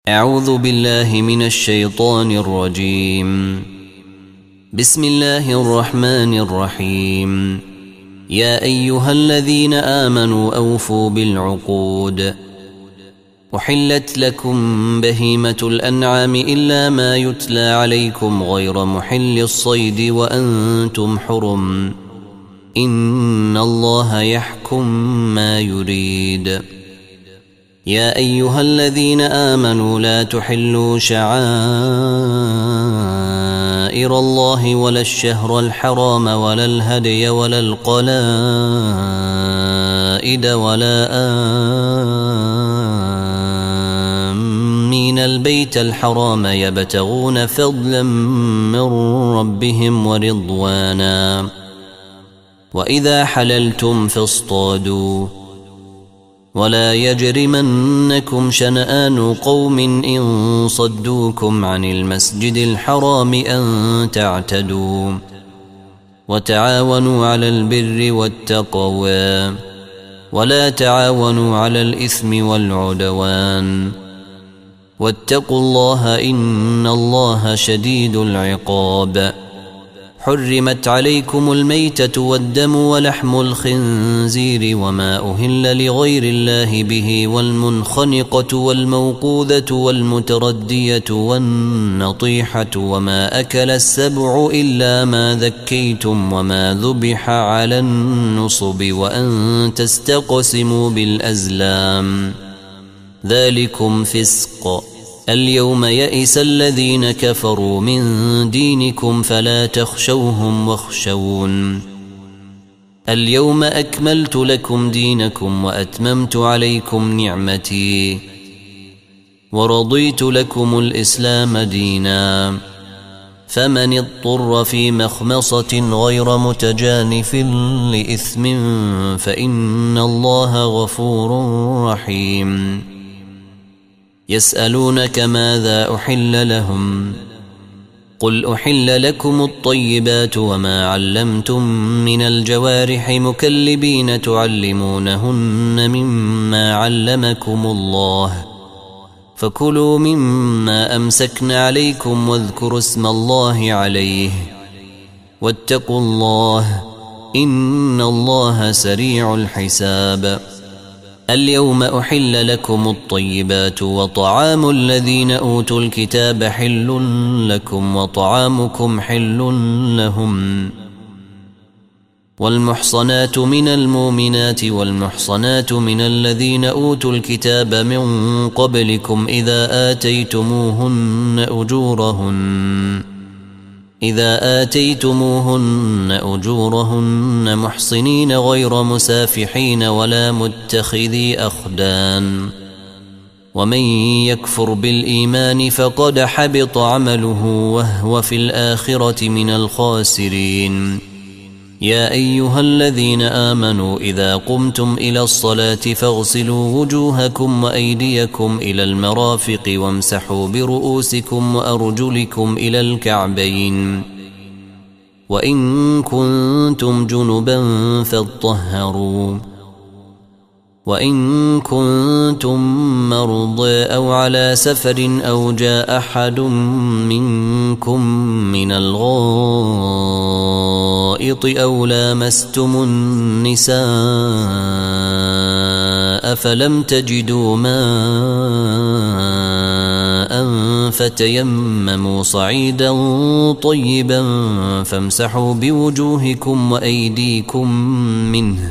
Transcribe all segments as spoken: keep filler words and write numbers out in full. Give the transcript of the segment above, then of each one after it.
أعوذ بالله من الشيطان الرجيم. بسم الله الرحمن الرحيم. يا أيها الذين آمنوا أوفوا بالعقود. أحلت لكم بهيمة الأنعام إلا ما يتلى عليكم غير محل الصيد وأنتم حرم، إن الله يحكم ما يريد. يا أيها الذين آمنوا لا تحلوا شعائر الله ولا الشهر الحرام ولا الهدي ولا القلائد ولا آمين البيت الحرام يبتغون فضلا من ربهم ورضوانا، وإذا حللتم فاصطادوا، ولا يجرمنكم شنآن قوم إن صدوكم عن المسجد الحرام أن تعتدوا، وتعاونوا على البر والتقوى، ولا تعاونوا على الإثم والعدوان، واتقوا الله إن الله شديد العقاب. حرمت عليكم الميتة والدم ولحم الخنزير وما أهل لغير الله به، والمنخنقة والموقوذة والمتردية والنطيحة وما أكل السبع إلا ما ذكيتم وما ذبح على النصب، وأن تستقسموا بالأزلام، ذلكم فسق. اليوم يئس الذين كفروا من دينكم فلا تخشوهم واخشون. اليوم أكملت لكم دينكم وأتممت عليكم نعمتي ورضيت لكم الإسلام دينا، فمن اضطر في مخمصة غير متجانف لإثم فإن الله غفور رحيم. يسألونك ماذا أحل لهم، قل أحل لكم الطيبات وما علمتم من الجوارح مكلبين تعلمونهن مما علمكم الله، فكلوا مما أمسكن عليكم واذكروا اسم الله عليه، واتقوا الله إن الله سريع الحساب. اليوم أحل لكم الطيبات وطعام الذين أوتوا الكتاب حل لكم وطعامكم حل لهم. والمحصنات من المؤمنات والمحصنات من الذين أوتوا الكتاب من قبلكم إذا آتيتموهن أجورهن إذا آتيتموهن أجورهن محصنين غير مسافحين ولا متخذي أخدان، ومن يكفر بالإيمان فقد حبط عمله وهو في الآخرة من الخاسرين. يا أيها الذين آمنوا إذا قمتم إلى الصلاة فاغسلوا وجوهكم وأيديكم إلى المرافق وامسحوا برؤوسكم وأرجلكم إلى الكعبين، وإن كنتم جنبا فاطهروا، وإن كنتم مرضى أو على سفر أو جاء أحد منكم من الغائط أو لامستم النساء فلم تجدوا ماء فتيمموا صعيدا طيبا فامسحوا بوجوهكم وأيديكم منه،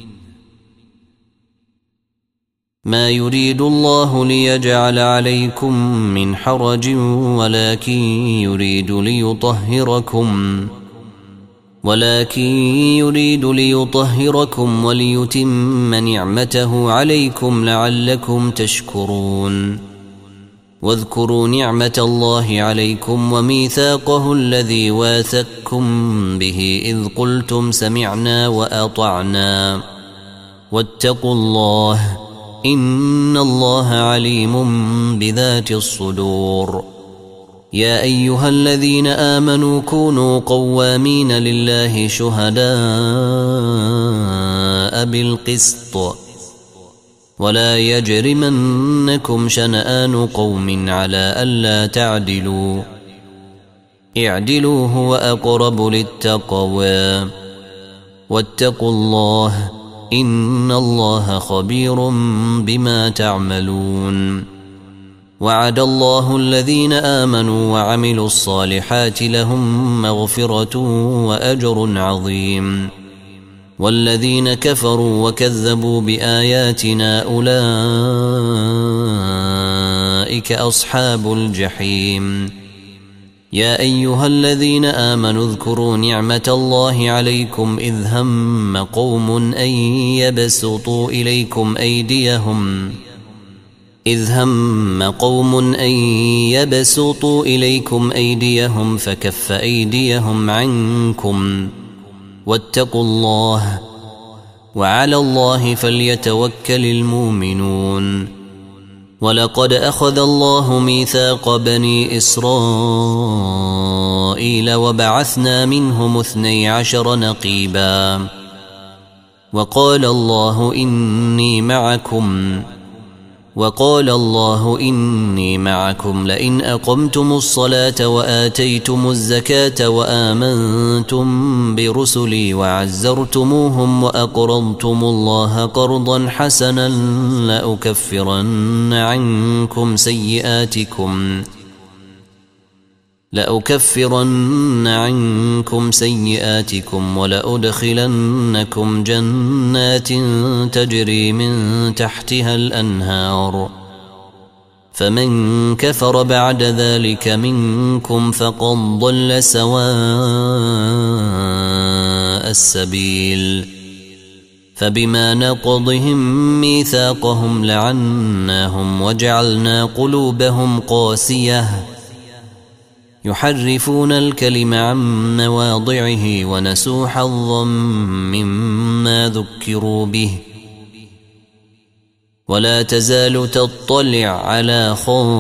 ما يريد الله ليجعل عليكم من حرج ولكن يريد ليطهركم ولكن يريد ليطهركم وليتم نعمته عليكم لعلكم تشكرون. واذكروا نعمة الله عليكم وميثاقه الذي واثقكم به إذ قلتم سمعنا وأطعنا، واتقوا الله إن الله عليم بذات الصدور. يا أيها الذين آمنوا كونوا قوامين لله شهداء بالقسط ولا يجرمنكم شنآن قوم على ألا تعدلوا اعدلوا هو أقرب للتقوى واتقوا الله إن الله خبير بما تعملون. وعد الله الذين آمنوا وعملوا الصالحات لهم مغفرة وأجر عظيم، والذين كفروا وكذبوا بآياتنا أولئك أصحاب الجحيم. يا أيها الذين آمنوا اذكروا نعمة الله عليكم إذ هم قوم أن يبسطوا إليكم أيديهم إذ هم قوم أن يبسطوا إليكم أيديهم فكف أيديهم عنكم واتقوا الله وعلى الله فليتوكل المؤمنون. ولقد أخذ الله ميثاق بني إسرائيل وبعثنا منهم اثني عشر نقيبا وقال الله إني معكم وقال الله إني معكم لئن أقمتم الصلاة وآتيتم الزكاة وآمنتم برسلي وعزرتموهم وأقرضتم الله قرضا حسنا لأكفرن عنكم سيئاتكم لأكفرن عنكم سيئاتكم ولأدخلنكم جنات تجري من تحتها الأنهار فمن كفر بعد ذلك منكم فقد ضل سواء السبيل. فبما نقضهم ميثاقهم لعناهم وجعلنا قلوبهم قاسية يحرفون الكلم عن مواضعه ونسوا حظا مما ذكروا به ولا تزال تطلع على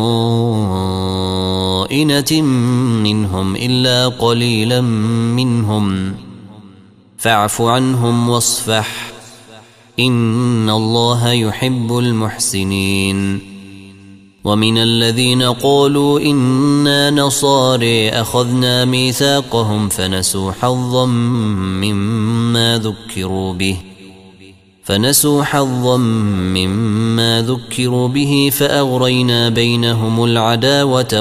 خائنة منهم إلا قليلا منهم فاعف عنهم واصفح إن الله يحب المحسنين. ومن الذين قالوا إنا نصارى أخذنا ميثاقهم فنسوا حظا مما ذكروا به فنسوا حظا مما ذكروا به فأغرينا بينهم العداوة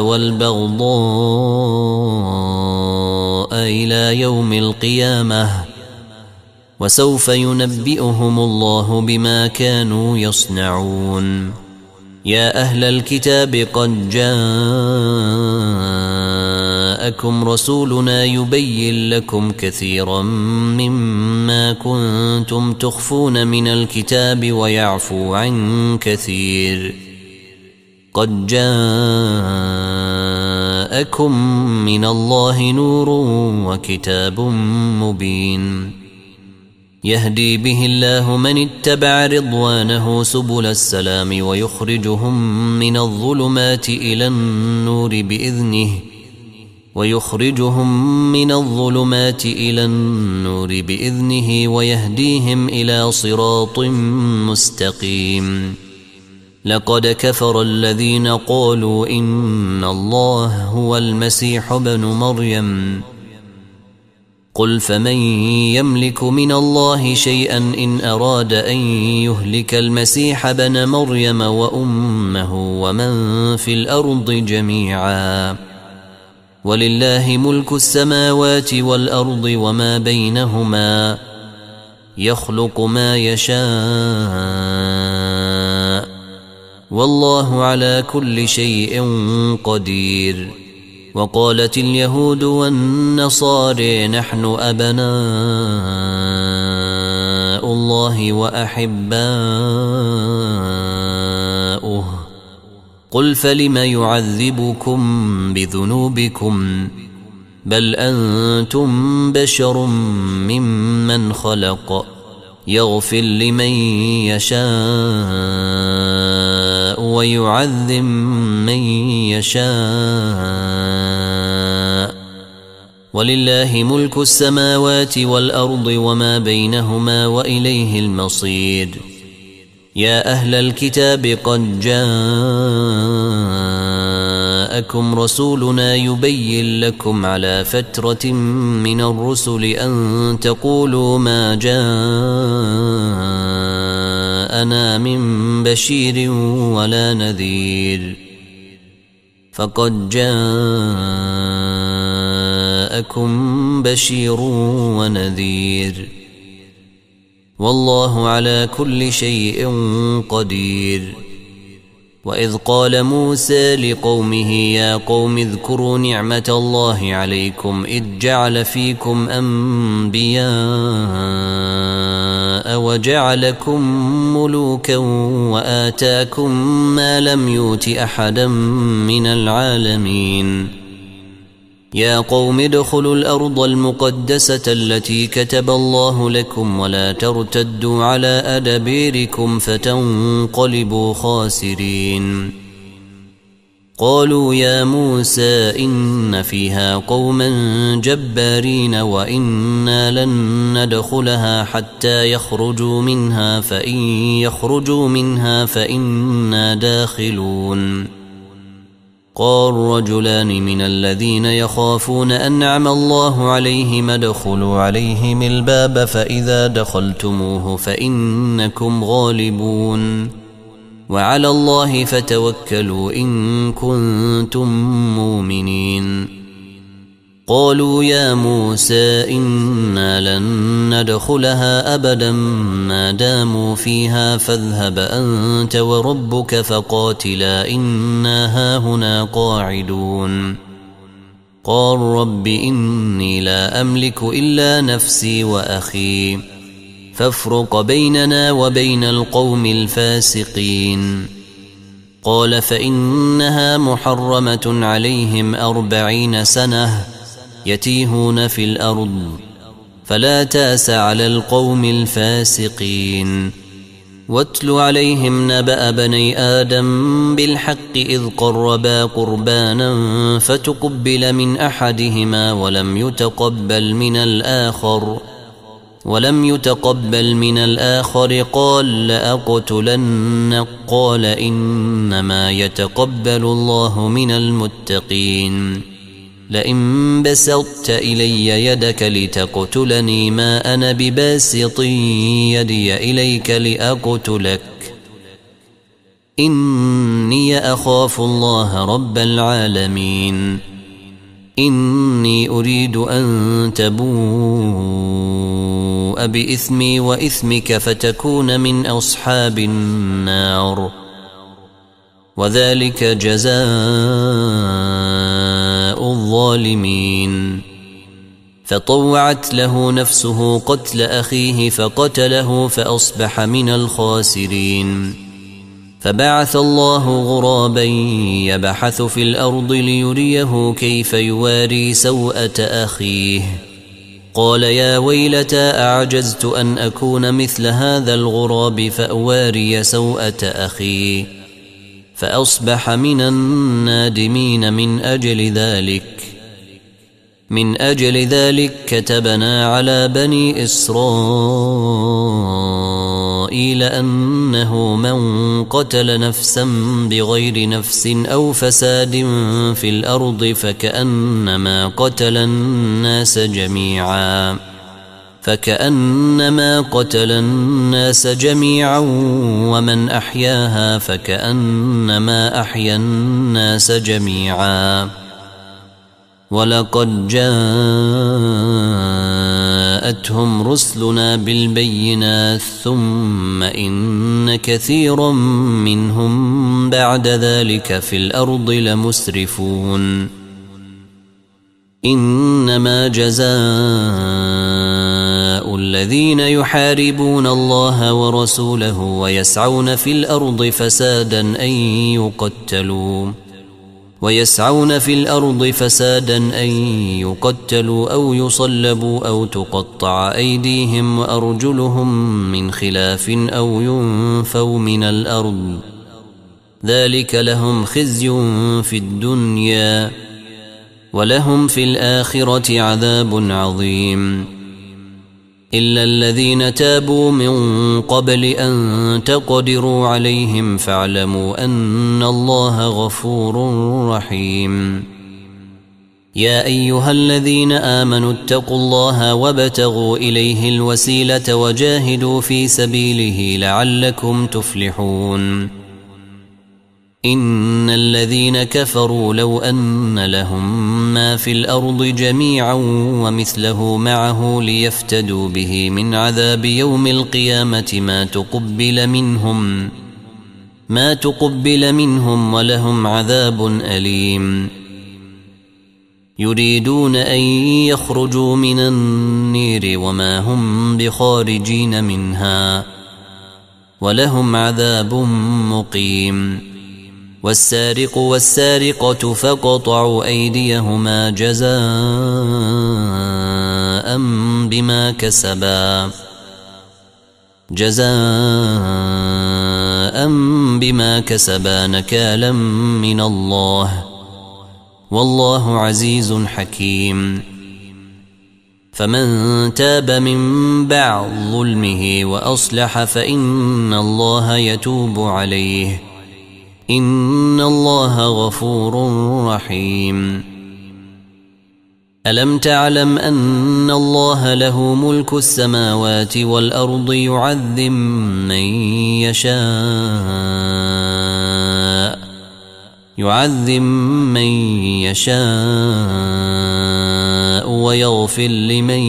والبغضاء إلى يوم القيامة وسوف ينبئهم الله بما كانوا يصنعون. يا أهل الكتاب قد جاءكم رسولنا يبين لكم كثيرا مما كنتم تخفون من الكتاب ويعفو عن كثير قد جاءكم من الله نور وكتاب مبين يهدي به الله من اتبع رضوانه سبل السلام ويخرجهم من الظلمات إلى النور بإذنه ويخرجهم من الظلمات إلى النور بإذنه ويهديهم إلى صراط مستقيم. لقد كفر الذين قالوا إن الله هو المسيح ابن مريم قل فمن يملك من الله شيئا إن أراد أن يهلك المسيح ابن مريم وأمه ومن في الأرض جميعا ولله ملك السماوات والأرض وما بينهما يخلق ما يشاء والله على كل شيء قدير. وقالت اليهود والنصارى نحن أبناء الله وأحباؤه قل فلم يعذبكم بذنوبكم بل أنتم بشر ممن خلق يغفر لمن يشاء ويعذب من يشاء ولله ملك السماوات والأرض وما بينهما وإليه المصير. يا أهل الكتاب قد جاءكم رسولنا يبين لكم على فترة من الرسل أن تقولوا ما جاءنا من بشير ولا نذير فقد جاءكم بشير ونذير والله على كل شيء قدير. وإذ قال موسى لقومه يا قوم اذكروا نعمة الله عليكم إذ جعل فيكم أنبياء وجعلكم ملوكا وآتاكم ما لم يؤت أحدا من العالمين. يا قوم ادخلوا الأرض المقدسة التي كتب الله لكم ولا ترتدوا على أدبيركم فتنقلبوا خاسرين. قالوا يا موسى إن فيها قوما جبارين وإنا لن ندخلها حتى يخرجوا منها فإن يخرجوا منها فإنا داخلون. قال رجلان من الذين يخافون أنعم الله عليهم ادخلوا عليهم الباب فإذا دخلتموه فإنكم غالبون وعلى الله فتوكلوا إن كنتم مؤمنين. قالوا يا موسى إنا لن ندخلها أبدا ما داموا فيها فاذهب أنت وربك فقاتلا إنا هاهنا قاعدون. قال رب إني لا أملك إلا نفسي وأخي فافرق بيننا وبين القوم الفاسقين. قال فإنها محرمة عليهم أربعين سنة يتيهون في الأرض فلا تأس على القوم الفاسقين. واتل عليهم نبأ بني آدم بالحق إذ قربا قربانا فتقبل من أحدهما ولم يتقبل من الآخر ولم يتقبل من الآخر قال لأقتلنك قال إنما يتقبل الله من المتقين. لئن بسطت إلي يدك لتقتلني ما أنا بباسط يدي إليك لأقتلك إني أخاف الله رب العالمين. إني أريد أن تبوء بإثمي وإثمك فتكون من أصحاب النار وذلك جزاء الظالمين. فطوعت له نفسه قتل أخيه فقتله فأصبح من الخاسرين. فبعث الله غرابا يبحث في الأرض ليريه كيف يواري سوءة أخيه قال يا ويلتى أعجزت أن أكون مثل هذا الغراب فأواري سوءة أخي فأصبح من النادمين. من أجل ذلك من أجل ذلك كتبنا على بني إسرائيل أنه من قتل نفسا بغير نفس أو فساد في الأرض فكأنما قتل الناس جميعا فكأنما قتل الناس جميعا ومن أحياها فكأنما أحيا الناس جميعا. ولقد جاءتهم رسلنا بالبينات ثم إن كثيرا منهم بعد ذلك في الأرض لمسرفون. إنما جزاء الذين يحاربون الله ورسوله ويسعون في الأرض فسادا أن يقتلوا ويسعون في الأرض فسادا أن يقتلوا أو يصلبوا أو تقطع أيديهم وأرجلهم من خلاف أو ينفوا من الأرض ذلك لهم خزي في الدنيا ولهم في الآخرة عذاب عظيم. إلا الذين تابوا من قبل أن تقدروا عليهم فاعلموا أن الله غفور رحيم. يا أيها الذين آمنوا اتقوا الله وابتغوا إليه الوسيلة وجاهدوا في سبيله لعلكم تفلحون. إن الذين كفروا لو أن لهم ما في الأرض جميعا ومثله معه ليفتدوا به من عذاب يوم القيامة ما تقبل منهم ما تقبل منهم ولهم عذاب أليم. يريدون أن يخرجوا من النير وما هم بخارجين منها ولهم عذاب مقيم. والسارق والسارقة فاقطعوا أيديهما جزاء بما كسبا جزاء بما كسبا نكالا من الله والله عزيز حكيم. فمن تاب من بعد ظلمه وأصلح فإن الله يتوب عليه إن الله غفور رحيم. ألم تعلم أن الله له ملك السماوات والأرض يعذب من يشاء يعذب من يشاء ويغفر لمن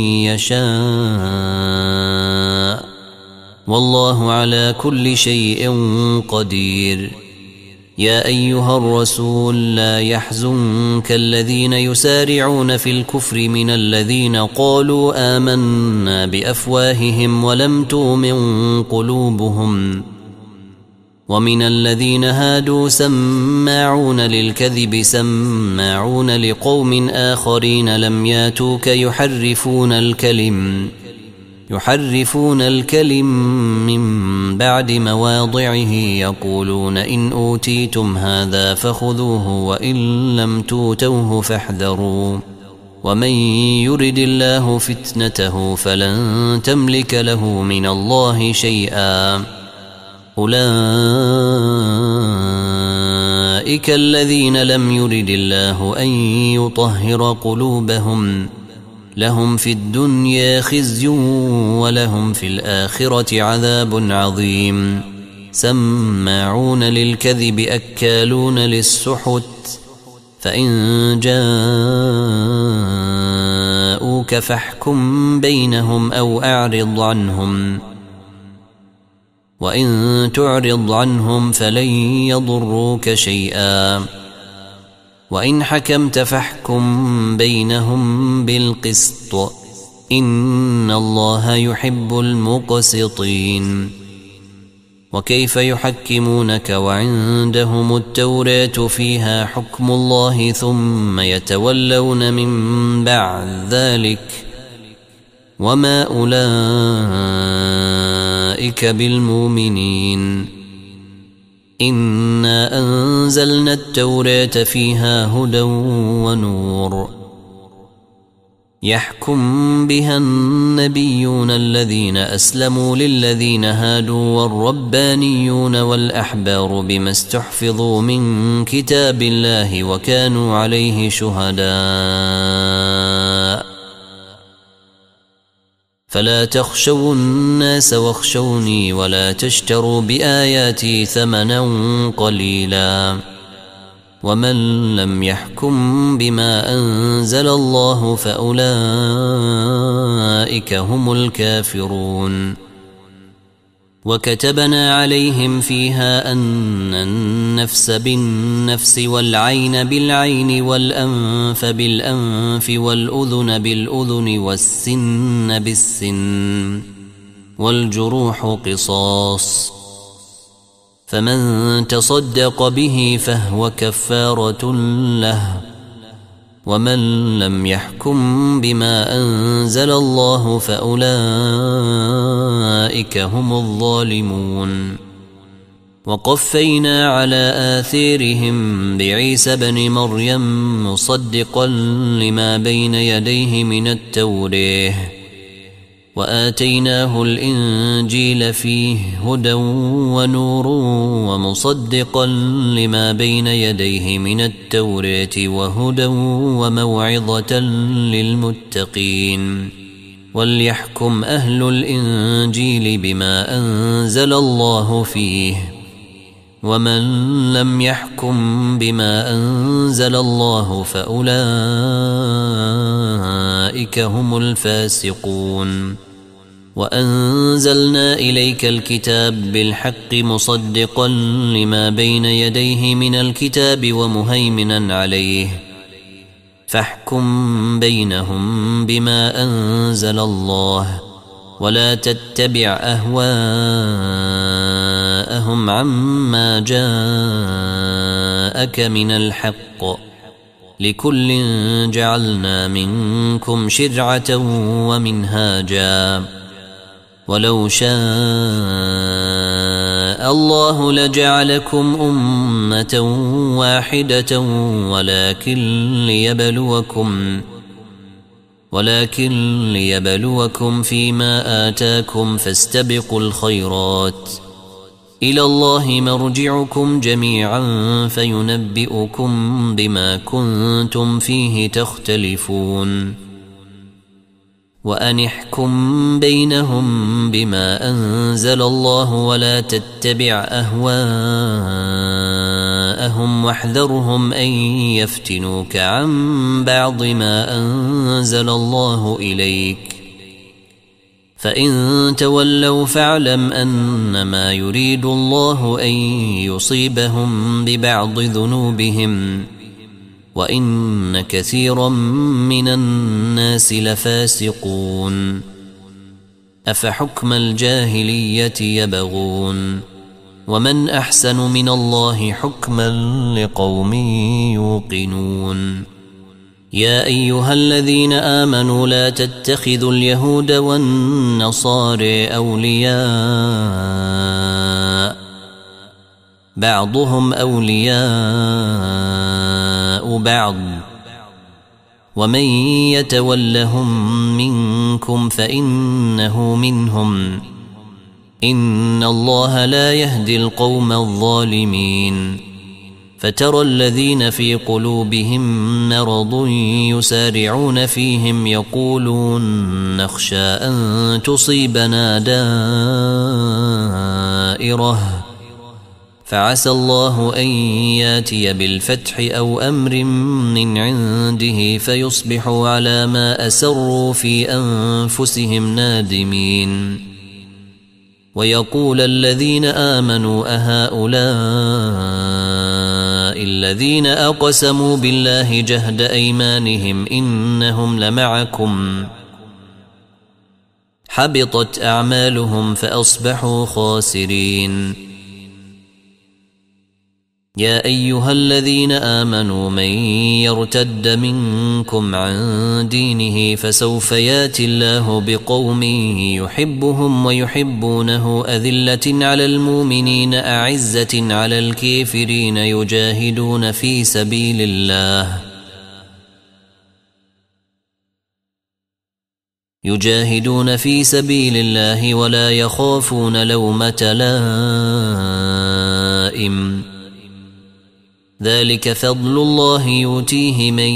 يشاء والله على كل شيء قدير. يا أيها الرسول لا يحزنك الذين يسارعون في الكفر من الذين قالوا آمنا بأفواههم ولم تؤمن قلوبهم ومن الذين هادوا سماعون للكذب سماعون لقوم آخرين لم ياتوك يحرفون الكلم يحرفون الكلم من بعد مواضعه يقولون إن أوتيتم هذا فخذوه وإن لم توتوه فاحذروا ومن يرد الله فتنته فلن تملك له من الله شيئا. أولئك الذين لم يرد الله أن يطهر قلوبهم لهم في الدنيا خزي ولهم في الآخرة عذاب عظيم. سماعون للكذب أكالون للسحت فإن جاءوك فاحكم بينهم أو أعرض عنهم وإن تعرض عنهم فلن يضروك شيئا وإن حكمت فاحكم بينهم بالقسط إن الله يحب المقسطين. وكيف يحكمونك وعندهم التوراة فيها حكم الله ثم يتولون من بعد ذلك وما أولئك بالمؤمنين. إنا أنزلنا التوراة فيها هدى ونور يحكم بها النبيون الذين أسلموا للذين هادوا والربانيون والأحبار بما استحفظوا من كتاب الله وكانوا عليه شهداء فلا تخشوا الناس واخشوني ولا تشتروا بآياتي ثمنا قليلا ومن لم يحكم بما أنزل الله فأولئك هم الكافرون. وكتبنا عليهم فيها أن النفس بالنفس والعين بالعين والأنف بالأنف والأذن بالأذن والسن بالسن والجروح قصاص فمن تصدق به فهو كفارة له ومن لم يحكم بما أنزل الله فأولئك هم الظالمون. وقفينا على آثارهم بعيسى بن مريم مصدقا لما بين يديه من التوراة وآتيناه الإنجيل فيه هدى ونور ومصدقا لما بين يديه من التوراة وهدى وموعظة للمتقين وليحكم أهل الإنجيل بما أنزل الله فيه ومن لم يحكم بما أنزل الله فأولئك هم الفاسقون وأنزلنا إليك الكتاب بالحق مصدقا لما بين يديه من الكتاب ومهيمنا عليه فاحكم بينهم بما أنزل الله ولا تتبع أهواءهم عما جاءك من الحق لكل جعلنا منكم شرعة ومنهاجا ولو شاء الله لجعلكم أمة واحدة ولكن ليبلوكم ولكن ليبلوكم فيما آتاكم فاستبقوا الخيرات إلى الله مرجعكم جميعا فينبئكم بما كنتم فيه تختلفون وأن احكم بينهم بما أنزل الله ولا تتبع أهواءهم واحذرهم أن يفتنوك عن بعض ما أنزل الله إليك فإن تولوا فاعلم أنما يريد الله أن يصيبهم ببعض ذنوبهم وإن كثيرا من الناس لفاسقون أفحكم الجاهلية يبغون ومن أحسن من الله حكما لقوم يوقنون يا أيها الذين آمنوا لا تتخذوا اليهود والنصارى أولياء بعضهم أولياء بعض ومن يتولهم منكم فإنه منهم إن الله لا يهدي القوم الظالمين فترى الذين في قلوبهم مرض يسارعون فيهم يقولون نخشى أن تصيبنا دائرة فعسى الله أن ياتي بالفتح أو أمر من عنده فيصبحوا على ما أسروا في أنفسهم نادمين ويقول الذين آمنوا أهؤلاء الذين أقسموا بالله جهد أيمانهم إنهم لمعكم حبطت أعمالهم فأصبحوا خاسرين يا أيها الذين آمنوا من يرتد منكم عن دينه فسوف ياتي الله بقوم يحبهم ويحبونه أذلة على المؤمنين أعزة على الكافرين يجاهدون في سبيل الله يجاهدون في سبيل الله ولا يخافون لومة لائم ذلك فضل الله يؤتيه من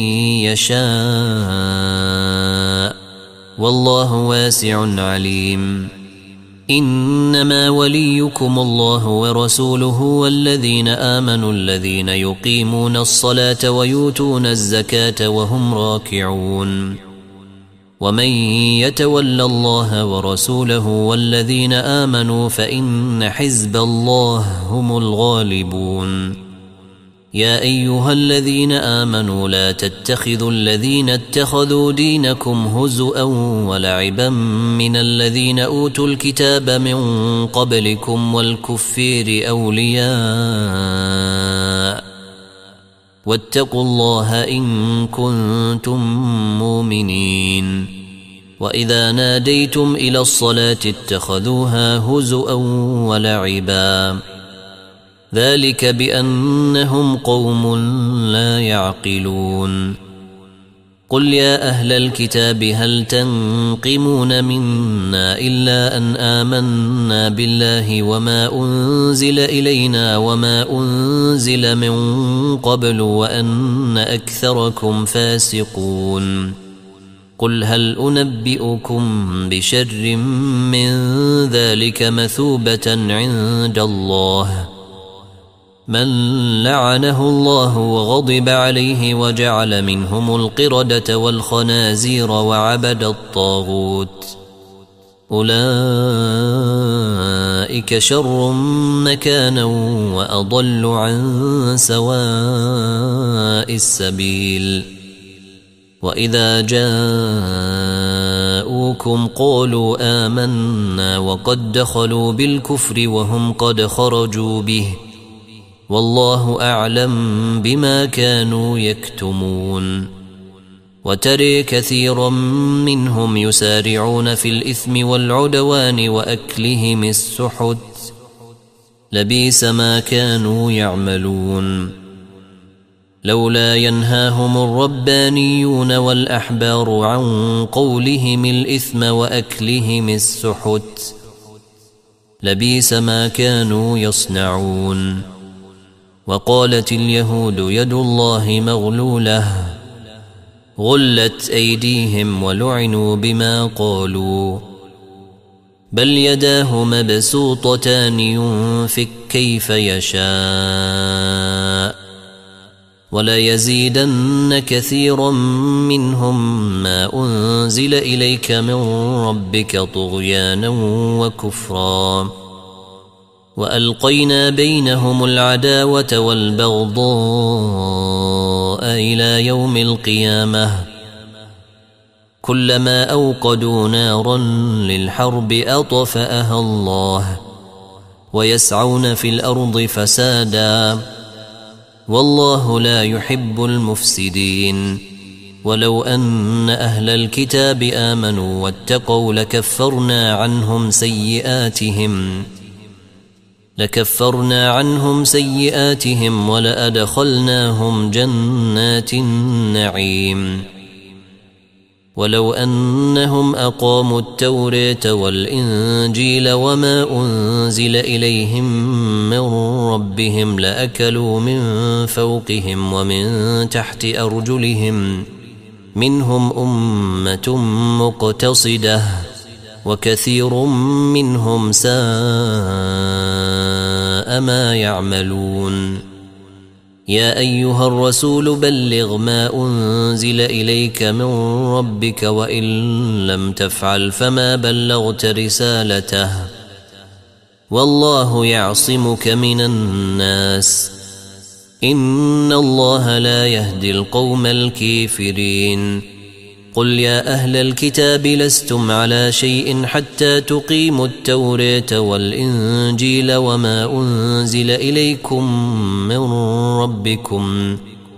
يشاء والله واسع عليم إنما وليكم الله ورسوله والذين آمنوا الذين يقيمون الصلاة ويؤتون الزكاة وهم راكعون ومن يتول الله ورسوله والذين آمنوا فإن حزب الله هم الغالبون يا أيها الذين آمنوا لا تتخذوا الذين اتخذوا دينكم هزؤا ولعبا من الذين أوتوا الكتاب من قبلكم والكفير أولياء واتقوا الله إن كنتم مؤمنين وإذا ناديتم إلى الصلاة اتخذوها هزؤا ولعبا ذلك بأنهم قوم لا يعقلون قل يا أهل الكتاب هل تنقمون منا إلا أن آمنا بالله وما أنزل إلينا وما أنزل من قبل وأن أكثركم فاسقون قل هل أنبئكم بشر من ذلك مثوبة عند الله من لعنه الله وغضب عليه وجعل منهم القردة والخنازير وعبد الطاغوت أولئك شر مكانا وأضل عن سواء السبيل وإذا جاءوكم قالوا آمنا وقد دخلوا بالكفر وهم قد خرجوا به والله أعلم بما كانوا يكتمون وترى كثيرا منهم يسارعون في الإثم والعدوان وأكلهم السحت لبئس ما كانوا يعملون لولا ينهاهم الربانيون والأحبار عن قولهم الإثم وأكلهم السحت لبئس ما كانوا يصنعون وقالت اليهود يد الله مغلولة غلت أيديهم ولعنوا بما قالوا بل يداه مبسوطتان ينفق كيف يشاء وليزيدن كثيرا منهم ما أنزل إليك من ربك طغيانا وكفرا وألقينا بينهم العداوة والبغضاء إلى يوم القيامة كلما أوقدوا نارا للحرب أطفأها الله ويسعون في الأرض فسادا والله لا يحب المفسدين ولو أن أهل الكتاب آمنوا واتقوا لكفرنا عنهم سيئاتهم لكفرنا عنهم سيئاتهم ولأدخلناهم جنات النعيم ولو أنهم أقاموا التوراة والإنجيل وما أنزل إليهم من ربهم لأكلوا من فوقهم ومن تحت أرجلهم منهم أمة مقتصدة وكثير منهم ساء ما يعملون يا أيها الرسول بلغ ما أنزل إليك من ربك وإن لم تفعل فما بلغت رسالته والله يعصمك من الناس إن الله لا يهدي القوم الكافرين قل يا أهل الكتاب لستم على شيء حتى تقيموا التوراة والإنجيل وما أنزل إليكم من ربكم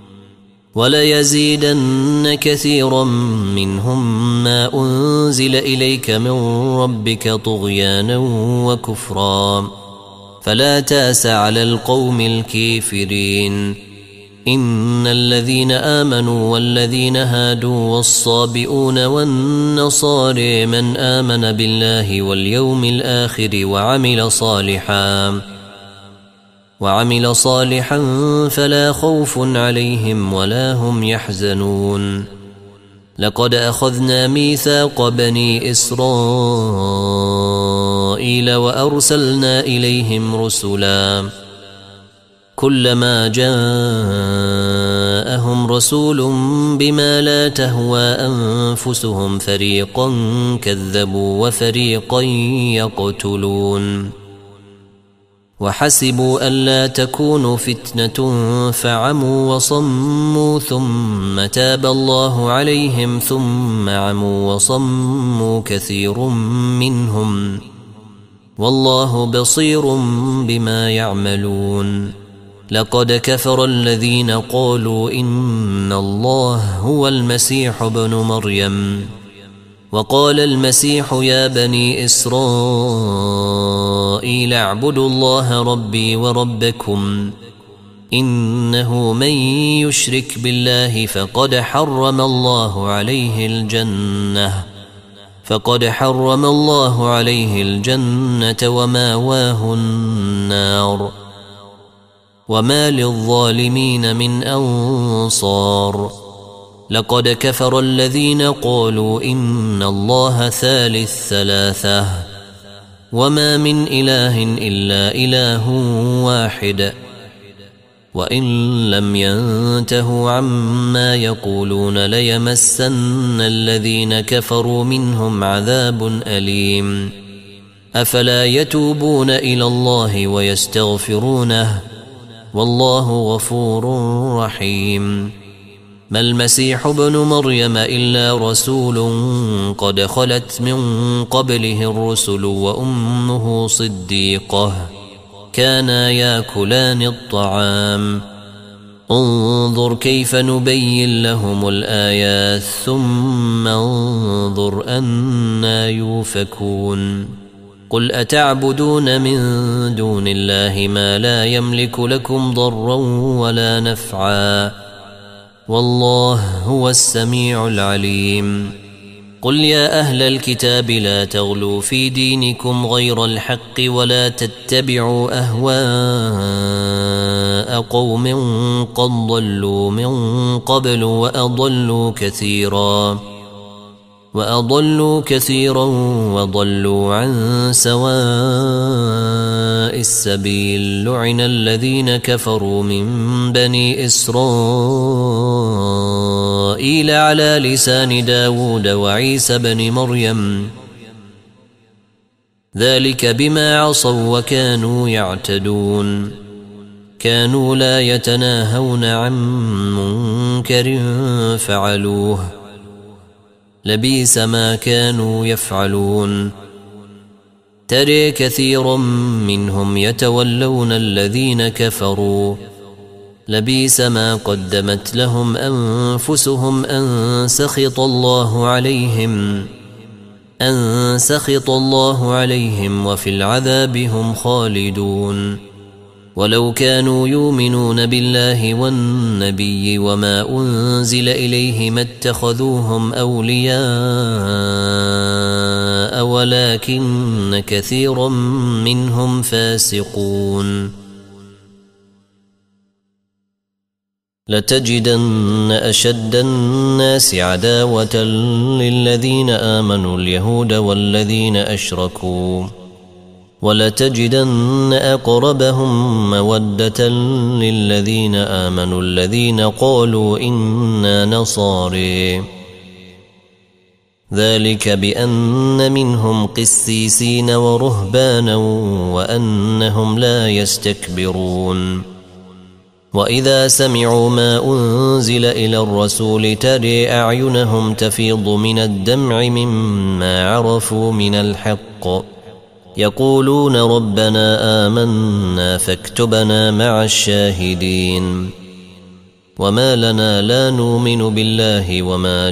وليزيدن كثيرا منهم ما أنزل إليك من ربك طغيانا وكفرا فلا تاس على القوم الكافرين إن الذين آمنوا والذين هادوا والصابئون والنصارى من آمن بالله واليوم الآخر وعمل صالحا وعمل صالحا فلا خوف عليهم ولا هم يحزنون لقد أخذنا ميثاق بني إسرائيل وأرسلنا إليهم رسلا كلما جاءهم رسول بما لا تهوى أنفسهم فريقا كذبوا وفريقا يقتلون وحسبوا ألا تكون فتنة فعموا وصموا ثم تاب الله عليهم ثم عموا وصموا كثير منهم والله بصير بما يعملون لقد كفر الذين قالوا إن الله هو المسيح ابن مريم وقال المسيح يا بني إسرائيل اعبدوا الله ربي وربكم إنه من يشرك بالله فقد حرم الله عليه الجنة فقد حرم الله عليه الجنة وماواه النار وما للظالمين من أنصار لقد كفر الذين قالوا إن الله ثالث ثلاثة وما من إله إلا إله واحد وإن لم ينتهوا عما يقولون ليمسن الذين كفروا منهم عذاب أليم أفلا يتوبون إلى الله ويستغفرونه والله غفور رحيم ما المسيح ابن مريم إلا رسول قد خلت من قبله الرسل وأمه صديقة كانا ياكلان الطعام انظر كيف نبين لهم الآيات ثم انظر أنا يوفكون قل أتعبدون من دون الله ما لا يملك لكم ضرا ولا نفعا والله هو السميع العليم قل يا أهل الكتاب لا تغلوا في دينكم غير الحق ولا تتبعوا أهواء قوم قد ضلوا من قبل وأضلوا كثيرا وأضلوا كثيرا وضلوا عن سواء السبيل لعن الذين كفروا من بني إسرائيل على لسان داود وعيسى بن مريم ذلك بما عصوا وكانوا يعتدون كانوا لا يتناهون عن منكر فعلوه لبئس ما كانوا يفعلون ترى كثيرا منهم يتولون الذين كفروا لبئس ما قدمت لهم أنفسهم أن سخط الله عليهم أن سخط الله عليهم وفي العذاب هم خالدون ولو كانوا يؤمنون بالله والنبي وما أنزل إليه ما اتخذوهم أولياء ولكن كثيرا منهم فاسقون لتجدن أشد الناس عداوة للذين آمنوا اليهود والذين أشركوا ولتجدن أقربهم مودة للذين آمنوا الذين قالوا إنا نصارى ذلك بأن منهم قسيسين ورهبانا وأنهم لا يستكبرون وإذا سمعوا ما أنزل إلى الرسول ترى أعينهم تفيض من الدمع مما عرفوا من الحق يقولون ربنا آمنا فاكتبنا مع الشاهدين وما لنا لا نؤمن بالله وما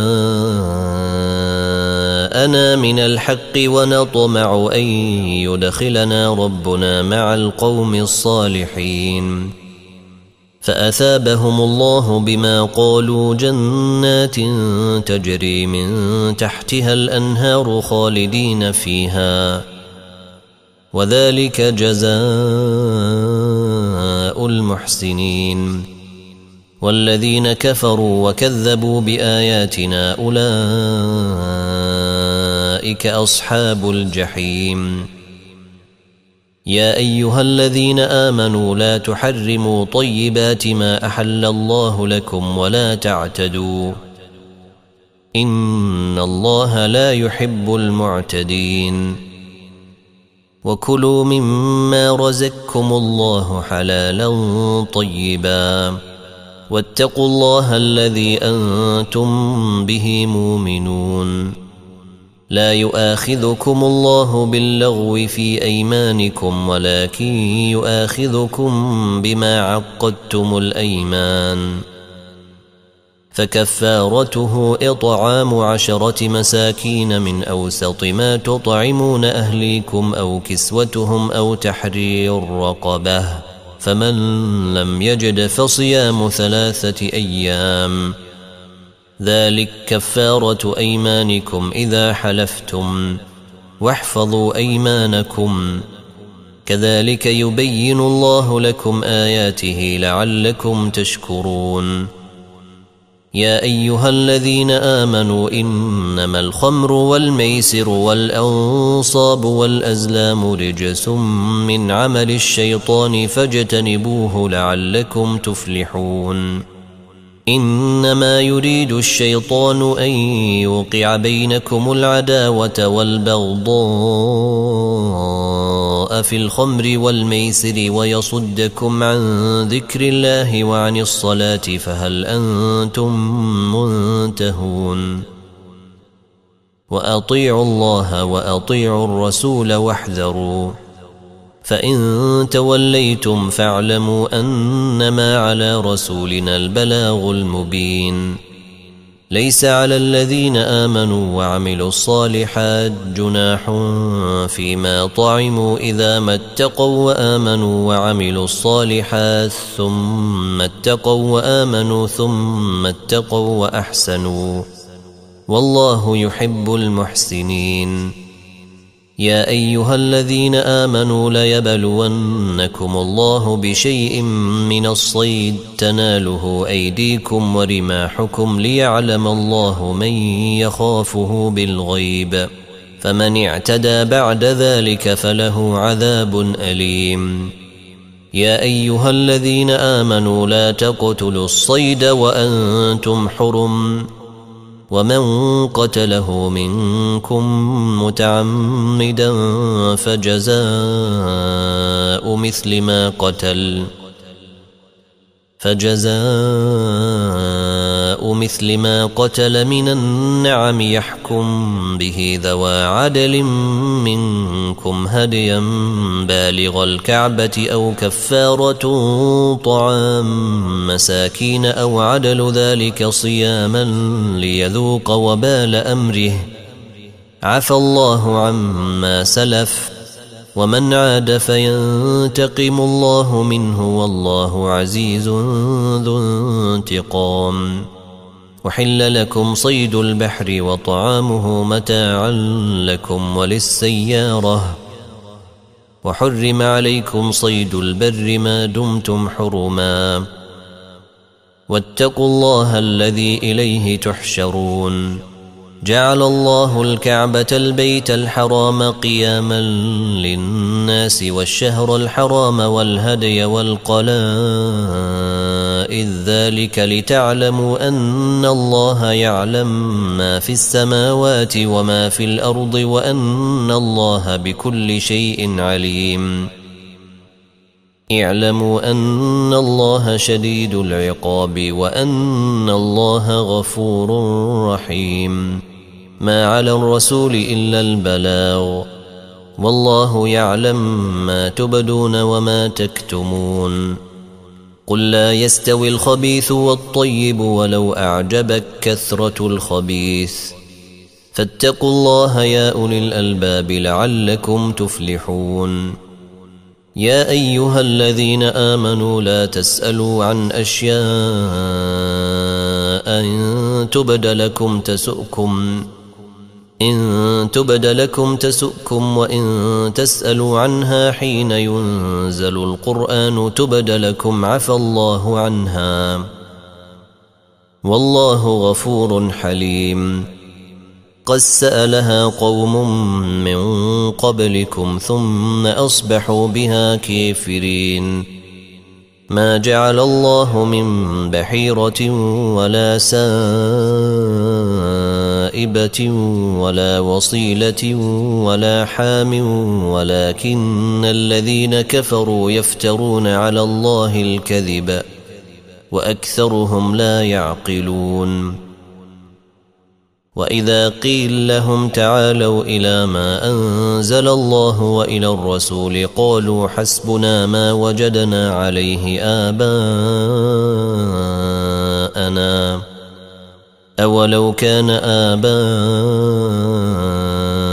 جاءنا من الحق ونطمع أن يدخلنا ربنا مع القوم الصالحين فأثابهم الله بما قالوا جنات تجري من تحتها الأنهار خالدين فيها وذلك جزاء المحسنين والذين كفروا وكذبوا بآياتنا أولئك أصحاب الجحيم يا أيها الذين آمنوا لا تحرموا طيبات ما أحل الله لكم ولا تعتدوا إن الله لا يحب المعتدين وكلوا مما رزقكم الله حلالا طيبا واتقوا الله الذي أنتم به مؤمنون لا يؤاخذكم الله باللغو في أيمانكم ولكن يؤاخذكم بما عقدتم الأيمان فكفارته إطعام عشرة مساكين من أوسط ما تطعمون أهليكم أو كسوتهم أو تحرير رقبة فمن لم يجد فصيام ثلاثة أيام ذلك كفارة أيمانكم إذا حلفتم واحفظوا أيمانكم كذلك يبين الله لكم آياته لعلكم تشكرون يا أيها الذين آمنوا إنما الخمر والميسر والأنصاب والأزلام رجس من عمل الشيطان فاجتنبوه لعلكم تفلحون إنما يريد الشيطان أن يوقع بينكم العداوة والبغضاء في الخمر والميسر ويصدكم عن ذكر الله وعن الصلاة فهل أنتم منتهون وأطيعوا الله وأطيعوا الرسول واحذروا فإن توليتم فاعلموا أنما على رسولنا البلاغ المبين ليس على الذين آمنوا وعملوا الصالحات جناح فيما طعموا إذا ما اتقوا وآمنوا وعملوا الصالحات ثم اتقوا وآمنوا ثم اتقوا وأحسنوا والله يحب المحسنين يا أيها الذين آمنوا ليبلونكم الله بشيء من الصيد تناله أيديكم ورماحكم ليعلم الله من يخافه بالغيب فمن اعتدى بعد ذلك فله عذاب أليم يا أيها الذين آمنوا لا تقتلوا الصيد وأنتم حرم ومن قتله منكم متعمدا فجزاء مثل ما قتل فجزاء مثل ما قتل من النعم يحكم به ذوى عدل منكم هديا بالغ الكعبة أو كفارة طعام مساكين أو عدل ذلك صياما ليذوق وبال أمره عفى الله عما سلف ومن عاد فينتقم الله منه والله عزيز ذو انتقام وحل لكم صيد البحر وطعامه متاعا لكم وللسيارة وحرم عليكم صيد البر ما دمتم حرما واتقوا الله الذي إليه تحشرون جعل الله الكعبة البيت الحرام قياما للناس والشهر الحرام والهدي والقلائد ذلك لتعلموا أن الله يعلم ما في السماوات وما في الأرض وأن الله بكل شيء عليم اعلموا أن الله شديد العقاب وأن الله غفور رحيم ما على الرسول إلا البلاغ والله يعلم ما تبدون وما تكتمون قل لا يستوي الخبيث والطيب ولو أعجبك كثرة الخبيث فاتقوا الله يا أولي الألباب لعلكم تفلحون يا أيها الذين آمنوا لا تسألوا عن أشياء إن تبد لكم تسؤكم إن تبد لكم تسؤكم وإن تسألوا عنها حين ينزل القرآن تبد لكم عفى الله عنها والله غفور حليم قد سألها قوم من قبلكم ثم أصبحوا بها كافرين ما جعل الله من بحيرة ولا سائبة ولا وصيلة ولا حام ولكن الذين كفروا يفترون على الله الكذب وأكثرهم لا يعقلون وإذا قيل لهم تعالوا إلى ما أنزل الله وإلى الرسول قالوا حسبنا ما وجدنا عليه آباءنا أولو كان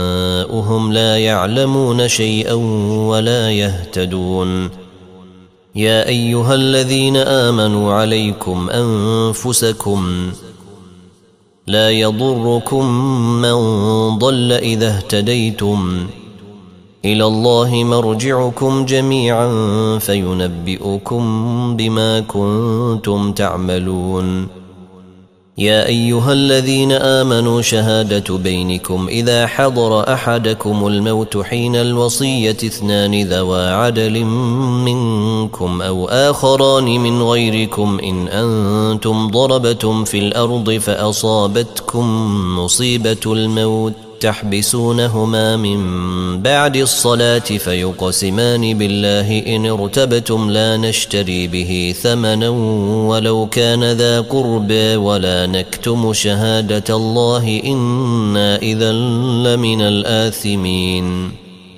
آباؤهم لا يعلمون شيئا ولا يهتدون يا أيها الذين آمنوا عليكم أنفسكم لا يضركم من ضل إذا اهتديتم إلى الله مرجعكم جميعا فينبئكم بما كنتم تعملون. يا أيها الذين آمنوا شهادة بينكم إذا حضر أحدكم الموت حين الوصية اثنان ذوى عدل منكم أو آخران من غيركم إن أنتم ضربتم في الأرض فأصابتكم مصيبة الموت تحبسونهما من بعد الصلاة فيقسمان بالله إن ارتبتم لا نشتري به ثمنا ولو كان ذا قربى ولا نكتم شهادة الله إنا إذا لمن الآثمين.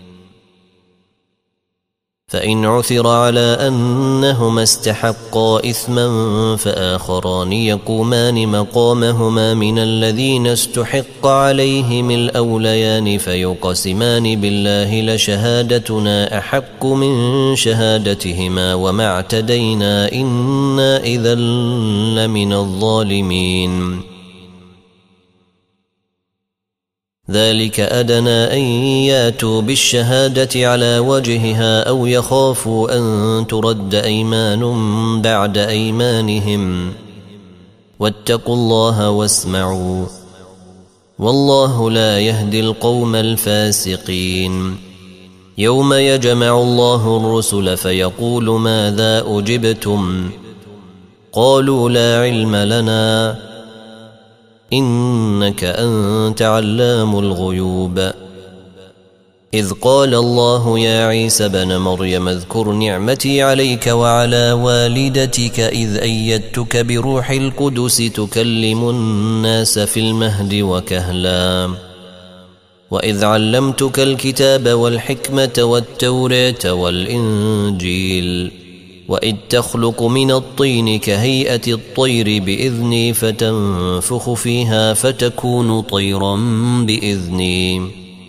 فإن عثر على أنهما استحقا إثما فآخران يقومان مقامهما من الذين استحق عليهم الأوليان فيقسمان بالله لشهادتنا أحق من شهادتهما وما اعتدينا إنا إذا لمن الظالمين. ذلك أدنى أن ياتوا بالشهادة على وجهها أو يخافوا أن ترد أيمان بعد أيمانهم واتقوا الله واسمعوا والله لا يهدي القوم الفاسقين. يوم يجمع الله الرسل فيقول ماذا أجبتم قالوا لا علم لنا إنك أنت علام الغيوب. إذ قال الله يا عيسى بن مريم اذكر نعمتي عليك وعلى والدتك إذ أيدتك بروح القدس تكلم الناس في المهد وكهلا وإذ علمتك الكتاب والحكمة والتوراة والإنجيل وإذ تخلق من الطين كهيئة الطير بإذني فتنفخ فيها فتكون طيرا بإذني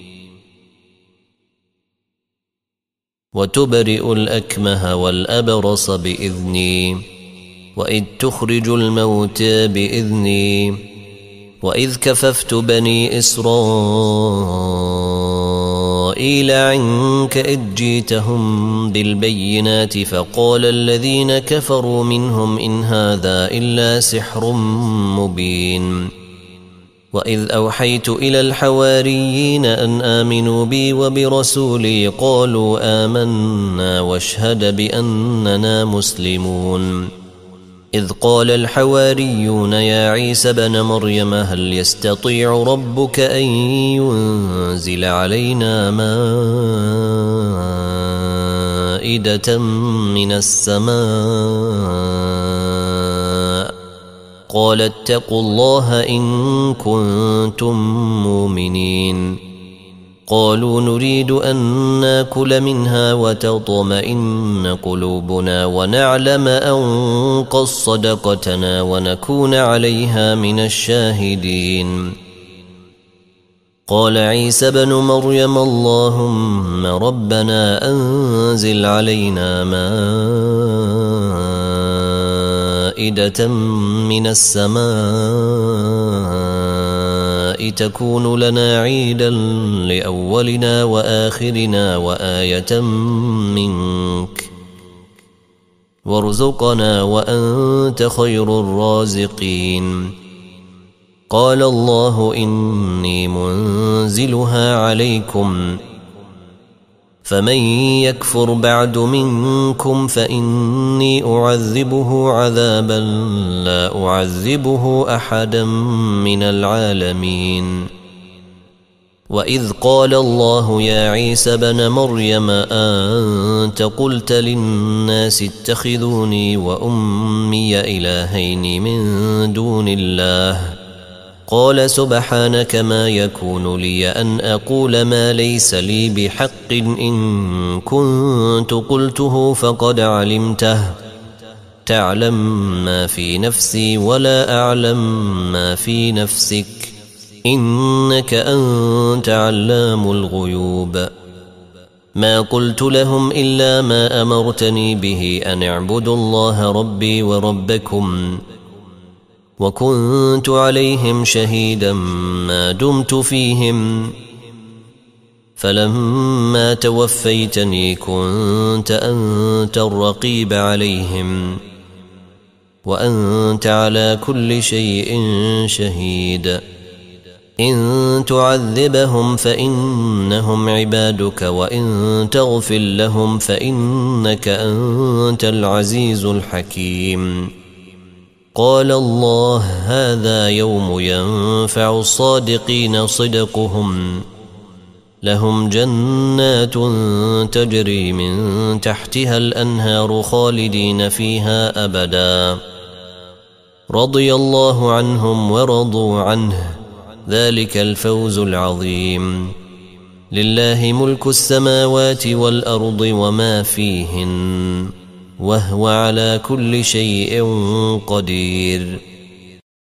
وتبرئ الأكمه والأبرص بإذني وإذ تخرج الموتى بإذني وإذ كففت بني إسرائيل عنك إذ جيتهم بالبينات فقال الذين كفروا منهم إن هذا إلا سحر مبين. وإذ أوحيت إلى الحواريين أن آمنوا بي وبرسولي قالوا آمنا واشهد بأننا مسلمون. إذ قال الحواريون يا عيسى بن مريم هل يستطيع ربك أن ينزل علينا مائدة من السماء قال اتقوا الله إن كنتم مؤمنين. قالوا نريد أن ناكل منها وتطمئن قلوبنا ونعلم أن قد صدقتنا ونكون عليها من الشاهدين. قال عيسى بن مريم اللهم ربنا أنزل علينا مائدة من السماء تكون لنا عيدا لأولنا وآخرنا وآية منك وارزقنا وأنت خير الرازقين. قال الله إني منزلها عليكم فمن يكفر بعد منكم فإني أعذبه عذابا لا أعذبه أحدا من العالمين. وإذ قال الله يا عيسى بن مريم أنت قلت للناس اتخذوني وأمي إلهين من دون الله قال سبحانك ما يكون لي أن أقول ما ليس لي بحق إن كنت قلته فقد علمته تعلم ما في نفسي ولا أعلم ما في نفسك إنك أنت علام الغيوب. ما قلت لهم إلا ما أمرتني به أن اعبدوا الله ربي وربكم وكنت عليهم شهيدا ما دمت فيهم فلما توفيتني كنت أنت الرقيب عليهم وأنت على كل شيء شهيد إن تعذبهم فإنهم عبادك وإن تغفر لهم فإنك أنت العزيز الحكيم قال الله هذا يوم ينفع الصادقين صدقهم لهم جنات تجري من تحتها الأنهار خالدين فيها أبدا رضي الله عنهم ورضوا عنه ذلك الفوز العظيم لله ملك السماوات والأرض وما فيهن وهو على كل شيء قدير